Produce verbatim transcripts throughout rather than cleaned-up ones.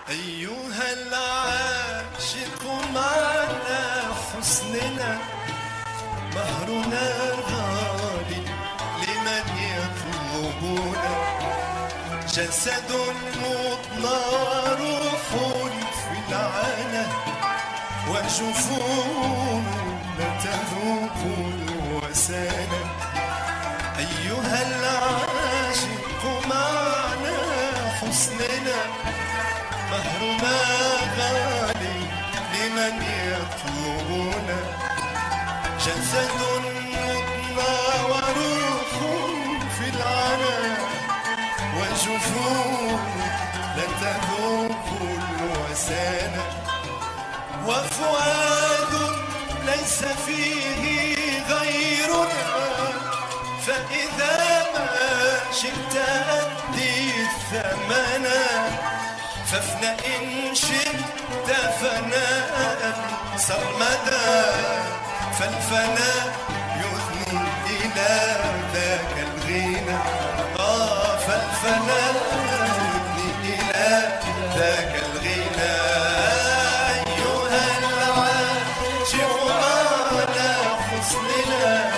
أيها العاشق معنا حسننا، مهرنا غالي لمن يطلبنا. جسد مضنى روح في العنا، وجفون لا تذوق الوسانا. أيها العاشق معنا حسننا، مهرنا غالي لمن يطلبنا. جسد مضنى وروح في العنا، وجفون لا تذوق الوسانا. وفؤاد ليس فيه غيرنا، فإذا ما شئت أدي الثمنا. فافنى إن شئت فناء سرمدا، فالفناء يثني إلى ذاك الغنى. آه فالفناء يثني إلى ذاك الغنى. أيها العاشق على حسننا،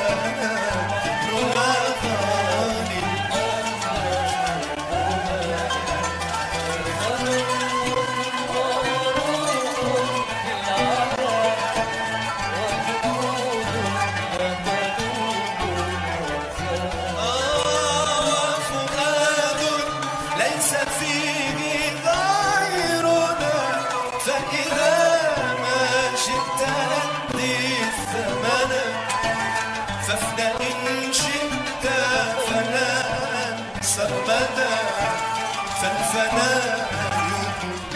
فيه غيرنا، فإذا ما شئت أدي الثمنا. فافنى إن شئت فناء سرمدا، فالفناء يكون